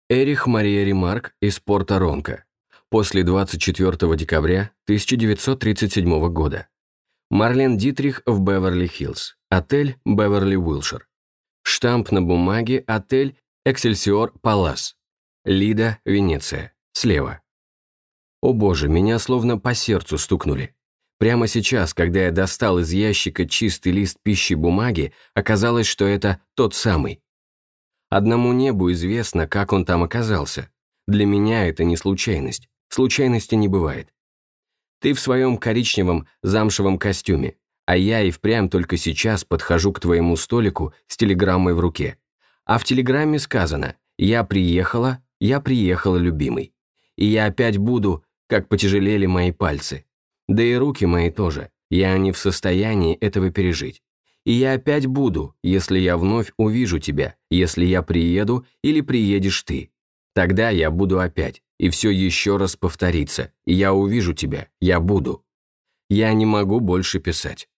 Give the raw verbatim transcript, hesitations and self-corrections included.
Эрих Мария Ремарк из Порто-Ронко. После двадцать четвёртого декабря тысяча девятьсот тридцать седьмого года. Марлен Дитрих в Беверли-Хиллз. Отель Беверли-Уилшир. Штамп на бумаге. Отель Эксельсиор Палас. Лида, Венеция. Слева. О боже, меня словно по сердцу стукнули. Прямо сейчас, когда я достал из ящика чистый лист пищи бумаги, оказалось, что это тот самый. Одному небу известно, как он там оказался. Для меня это не случайность. Случайности не бывает. Ты в своем коричневом замшевом костюме, а я и впрямь только сейчас подхожу к твоему столику с телеграммой в руке. А в телеграмме сказано «Я приехала, я приехала, любимый». И я опять буду, как потяжелели мои пальцы. Да и руки мои тоже, я не в состоянии этого пережить. И я опять буду, если я вновь увижу тебя, если я приеду или приедешь ты. Тогда я буду опять, и все еще раз повторится, и я увижу тебя, я буду. Я не могу больше писать.